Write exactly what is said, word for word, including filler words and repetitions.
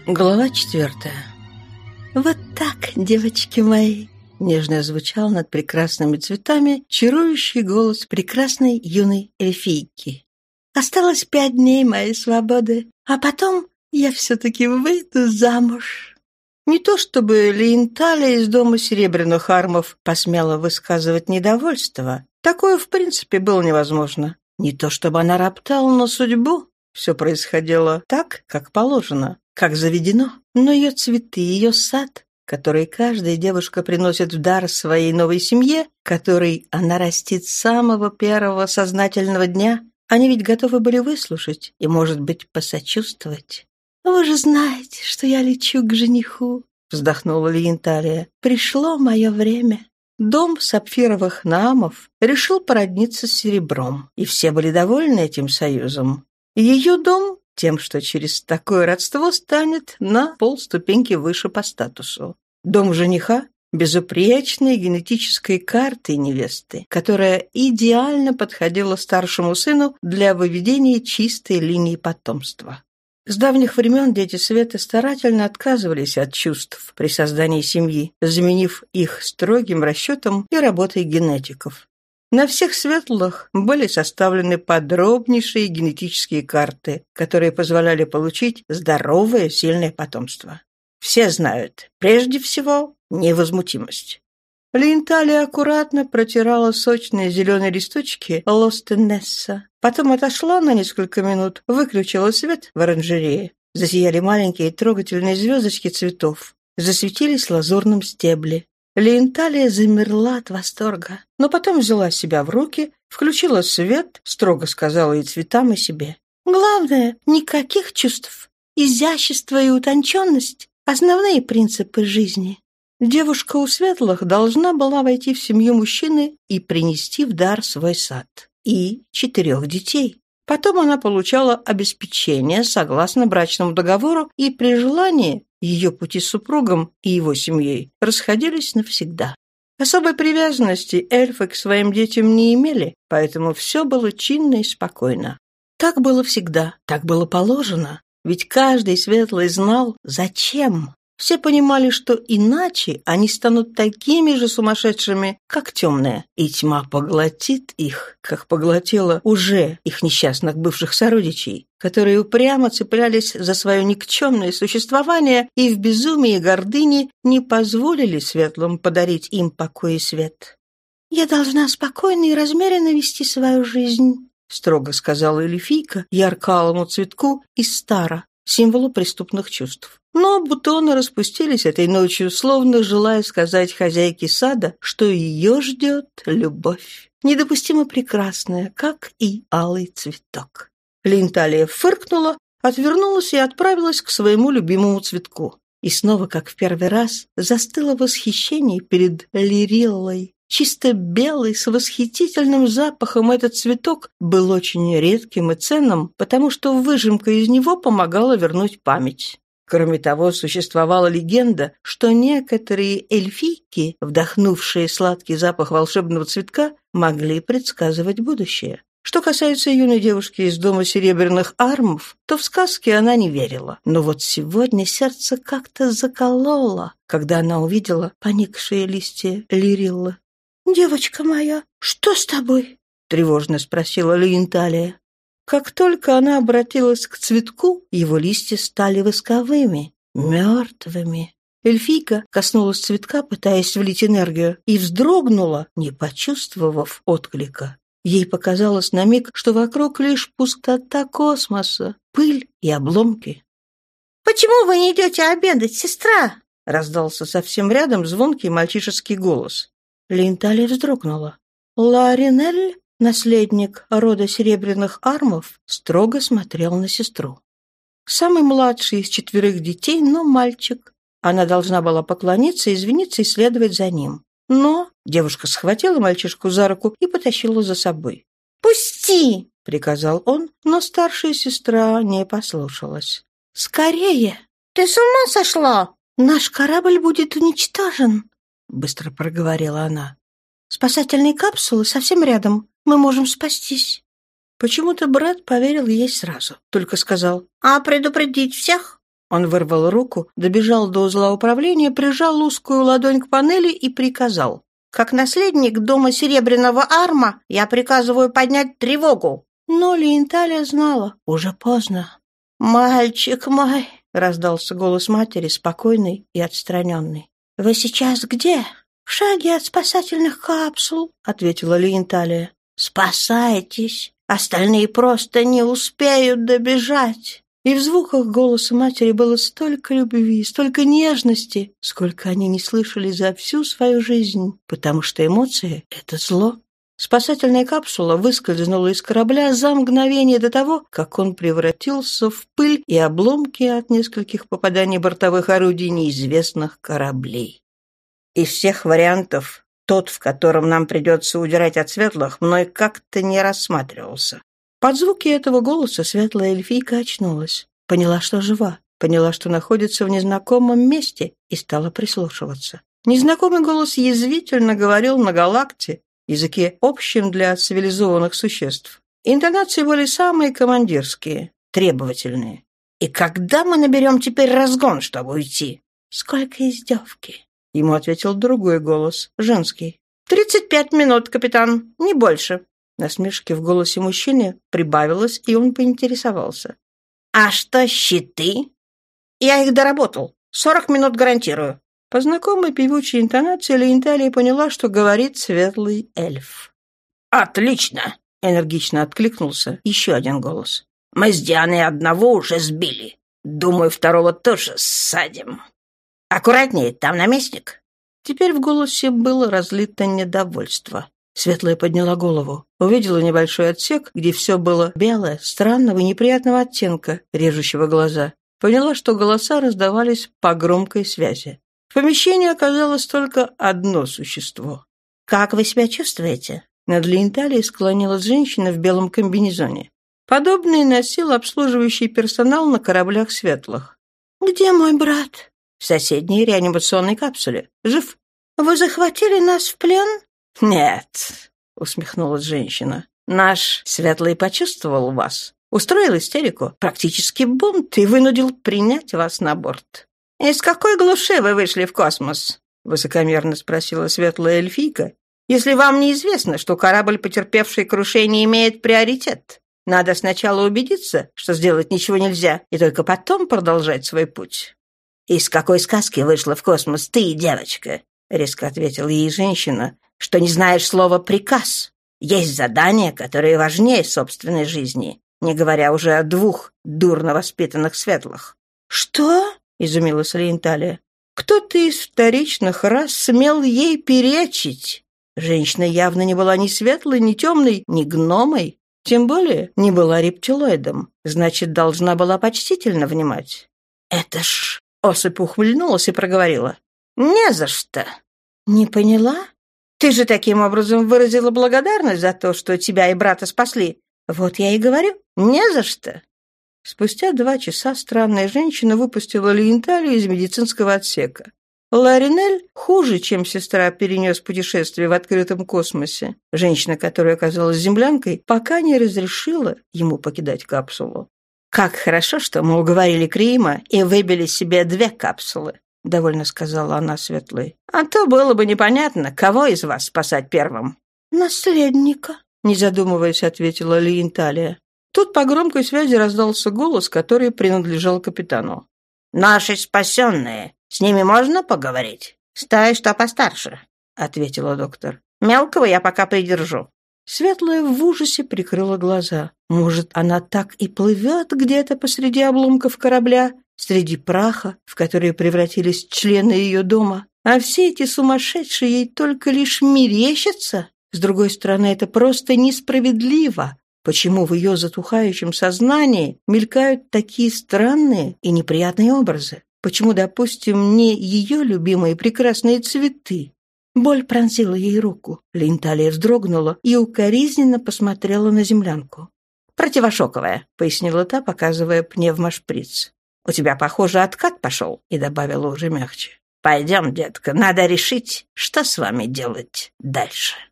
Глава четвертая. «Вот так, девочки мои!» — нежно звучал над прекрасными цветами чарующий голос прекрасной юной эльфийки. «Осталось пять дней моей свободы, а потом я все-таки выйду замуж». Не то чтобы Лиенталия из дома серебряных армов посмела высказывать недовольство. Такое, в принципе, было невозможно. Не то чтобы она роптала на судьбу. Все происходило так, как положено, как заведено. Но ее цветы, ее сад, который каждая девушка приносит в дар своей новой семье, который она растит с самого первого сознательного дня, они ведь готовы были выслушать и, может быть, посочувствовать. «Вы же знаете, что я лечу к жениху», — вздохнула Лиенталия. «Пришло мое время». Дом сапфировых наамов решил породниться с серебром, и все были довольны этим союзом. Ее дом тем, что через такое родство станет на полступеньки выше по статусу. Дом жениха — безупречной генетической картой невесты, которая идеально подходила старшему сыну для выведения чистой линии потомства. С давних времен дети света старательно отказывались от чувств при создании семьи, заменив их строгим расчетом и работой генетиков. На всех светлых были составлены подробнейшие генетические карты, которые позволяли получить здоровое, сильное потомство. Все знают, прежде всего, невозмутимость. Лиенталия аккуратно протирала сочные зеленые листочки лостенесса. Потом отошла на несколько минут, выключила свет в оранжерее. Засияли маленькие трогательные звездочки цветов. Засветились лазурным стебли. Лиенталия замерла от восторга, но потом взяла себя в руки, включила свет, строго сказала и цветам, и себе. «Главное, никаких чувств. Изящество и утонченность — основные принципы жизни». Девушка у светлых должна была войти в семью мужчины и принести в дар свой сад. И четырех детей. Потом она получала обеспечение согласно брачному договору, и при желании ее пути с супругом и его семьей расходились навсегда. Особой привязанности эльфы к своим детям не имели, поэтому все было чинно и спокойно. Так было всегда, так было положено, ведь каждый светлый знал, зачем. Все понимали, что иначе они станут такими же сумасшедшими, как темные, и тьма поглотит их, как поглотила уже их несчастных бывших сородичей, которые упрямо цеплялись за свое никчемное существование и в безумии и гордыне не позволили светлым подарить им покой и свет. «Я должна спокойно и размеренно вести свою жизнь», — строго сказала эльфийка ярко-алому цветку из стара, символу преступных чувств. Но бутоны распустились этой ночью, словно желая сказать хозяйке сада, что ее ждет любовь, недопустимо прекрасная, как и алый цветок. Лиенталия фыркнула, отвернулась и отправилась к своему любимому цветку. И снова, как в первый раз, застыла в восхищении перед Лириллой. Чисто белый, с восхитительным запахом этот цветок был очень редким и ценным, потому что выжимка из него помогала вернуть память. Кроме того, существовала легенда, что некоторые эльфийки, вдохнувшие сладкий запах волшебного цветка, могли предсказывать будущее. Что касается юной девушки из дома серебряных армов, то в сказки она не верила. Но вот сегодня сердце как-то закололо, когда она увидела поникшие листья Лириллы. «Девочка моя, что с тобой?» — тревожно спросила Лиенталия. Как только она обратилась к цветку, его листья стали восковыми, мертвыми. Эльфийка коснулась цветка, пытаясь влить энергию, и вздрогнула, не почувствовав отклика. Ей показалось на миг, что вокруг лишь пустота космоса, пыль и обломки. «Почему вы не идете обедать, сестра?» — раздался совсем рядом звонкий мальчишеский голос. Лиенталия вздрогнула. Ларинель, наследник рода серебряных армов, строго смотрел на сестру. Самый младший из четверых детей, но мальчик. Она должна была поклониться, извиниться и следовать за ним. Но девушка схватила мальчишку за руку и потащила за собой. «Пусти!» — приказал он, но старшая сестра не послушалась. «Скорее!» «Ты с ума сошла?» «Наш корабль будет уничтожен», — быстро проговорила она. «Спасательные капсулы совсем рядом. Мы можем спастись». Почему-то брат поверил ей сразу, только сказал: «А предупредить всех?» Он вырвал руку, добежал до узла управления, прижал узкую ладонь к панели и приказал. «Как наследник дома Серебряного Арма я приказываю поднять тревогу». Но Лиенталия знала. Уже поздно. «Мальчик мой!» — раздался голос матери, спокойный и отстраненный. «Вы сейчас где?» «В шаге от спасательных капсул», — ответила Лиенталия. «Спасайтесь! Остальные просто не успеют добежать!» И в звуках голоса матери было столько любви, столько нежности, сколько они не слышали за всю свою жизнь, потому что эмоции — это зло. Спасательная капсула выскользнула из корабля за мгновение до того, как он превратился в пыль и обломки от нескольких попаданий бортовых орудий неизвестных кораблей. Из всех вариантов тот, в котором нам придется удирать от светлых, мной как-то не рассматривался. Под звуки этого голоса светлая эльфийка очнулась, поняла, что жива, поняла, что находится в незнакомом месте, и стала прислушиваться. Незнакомый голос язвительно говорил на галакте, языке общем для цивилизованных существ. Интонации были самые командирские, требовательные. «И когда мы наберем теперь разгон, чтобы уйти?» «Сколько издевки!» Ему ответил другой голос, женский. «Тридцать пять минут, капитан, не больше». Насмешки в голосе мужчины прибавилось, и он поинтересовался. «А что щиты?» «Я их доработал. Сорок минут гарантирую». По знакомой певучей интонации Лиенталия поняла, что говорит светлый эльф. «Отлично!» — энергично откликнулся еще один голос. «Мы с Дианой одного уже сбили. Думаю, второго тоже ссадим. Аккуратнее, там наместник». Теперь в голосе было разлито недовольство. Светлая подняла голову, увидела небольшой отсек, где все было белое, странного и неприятного оттенка, режущего глаза. Поняла, что голоса раздавались по громкой связи. В помещении оказалось только одно существо. «Как вы себя чувствуете?» Над Лиенталией склонилась женщина в белом комбинезоне. Подобный носил обслуживающий персонал на кораблях светлых. «Где мой брат?» «В соседней реанимационной капсуле. Жив». «Вы захватили нас в плен?» «Нет», — усмехнулась женщина. «Наш светлый почувствовал вас, устроил истерику, практически бунт и вынудил принять вас на борт». «Из какой глуши вы вышли в космос?» — высокомерно спросила светлая эльфийка. «Если вам неизвестно, что корабль, потерпевший крушение, имеет приоритет, надо сначала убедиться, что сделать ничего нельзя, и только потом продолжать свой путь». «Из какой сказки вышла в космос ты, девочка?» — резко ответила ей женщина. «Что не знаешь слова «приказ». Есть задания, которые важнее собственной жизни, не говоря уже о двух дурно воспитанных светлых». «Что?» — изумилась Лиенталия. «Кто-то из вторичных рас смел ей перечить. Женщина явно не была ни светлой, ни темной, ни гномой, тем более не была рептилоидом, значит, должна была почтительно внимать». «Это ж...» — особь ухмыльнулась и проговорила. «Не за что». «Не поняла? Ты же таким образом выразила благодарность за то, что тебя и брата спасли. Вот я и говорю, не за что». Спустя два часа странная женщина выпустила Лиенталию из медицинского отсека. Ларинель, хуже, чем сестра, перенес путешествие в открытом космосе. Женщина, которая оказалась землянкой, пока не разрешила ему покидать капсулу. «Как хорошо, что мы уговорили Криима и выбили себе две капсулы», — довольно сказала она светлой. «А то было бы непонятно, кого из вас спасать первым». «Наследника», — не задумываясь, ответила Лиенталия. Тут по громкой связи раздался голос, который принадлежал капитану. «Наши спасенные. С ними можно поговорить?» «С той, что постарше», — ответила доктор. «Мелкого я пока придержу». Светлая в ужасе прикрыла глаза. Может, она так и плывет где-то посреди обломков корабля, среди праха, в который превратились члены ее дома. А все эти сумасшедшие ей только лишь мерещатся. С другой стороны, это просто несправедливо. Почему в ее затухающем сознании мелькают такие странные и неприятные образы? Почему, допустим, не ее любимые прекрасные цветы? Боль пронзила ей руку. Лиенталия вздрогнула и укоризненно посмотрела на землянку. «Противошоковая», — пояснила та, показывая пневмошприц. «У тебя, похоже, откат пошел», — и добавила уже мягче. «Пойдем, детка, надо решить, что с вами делать дальше».